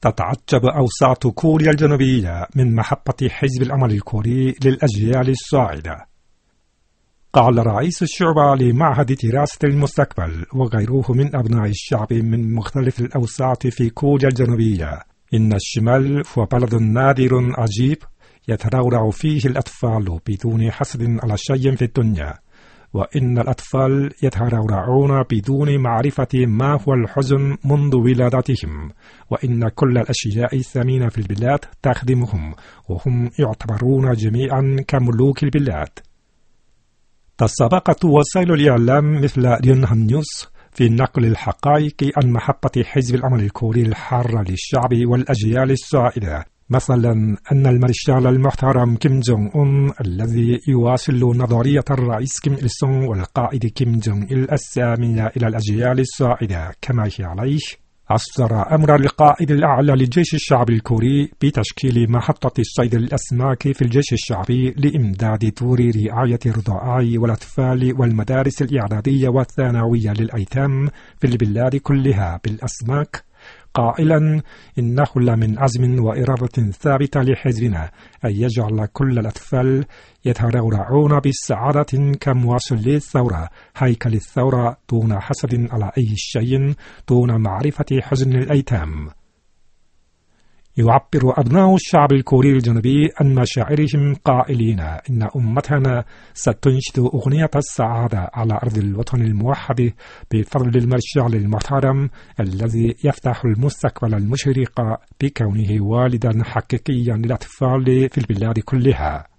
تتعجب أوساط كوريا الجنوبية من محبة حزب الأمل الكوري للأجيال الصاعدة. قال رئيس الشعبة لمعهد دراسة المستقبل وغيره من أبناء الشعب من مختلف الأوساط في كوريا الجنوبية إن الشمال هو بلد نادر عجيب يترعرع فيه الأطفال بدون حسد على شيء في الدنيا، وإن الأطفال يترعرعون بدون معرفة ما هو الحزن منذ ولادتهم، وإن كل الأشياء الثمينة في البلاد تخدمهم وهم يعتبرون جميعا كملوك البلاد. تسابقت وسائل الإعلام مثل ريونهان نيوز في نقل الحقائق عن محبة حزب الأمل الكوري الحارة للشعب والأجيال الصاعدة، مثلا أن المارشال المحترم كيم جونغ أون الذي يواصل نظرية الرئيس كيم إل سونغ والقائد كيم جونغ إل السامية إلى الأجيال الصاعدة كما هي عليه، أصدر أمر القائد الأعلى للجيش الشعبي الكوري بتشكيل محطة صيد الأسماك في الجيش الشعبي لإمداد دور رعاية الرضاعة والأطفال والمدارس الإعدادية والثانوية للأيتام في البلاد كلها بالأسماك، قائلا إنه لمن عزم وإرادة ثابتة لحزبنا أن يجعل كل الأطفال يترعرعون بالسعادة كمواصلي الثورة هيكل الثورة دون حسد على أي شيء، دون معرفة حزن الأيتام. يعبر أبناء الشعب الكوري الجنوبي عن مشاعرهم قائلين إن أمتنا ستنشد أغنية السعادة على أرض الوطن الموحد بفضل المارشال المحترم الذي يفتح المستقبل المشرق بكونه والدا حقيقيا للأطفال في البلاد كلها.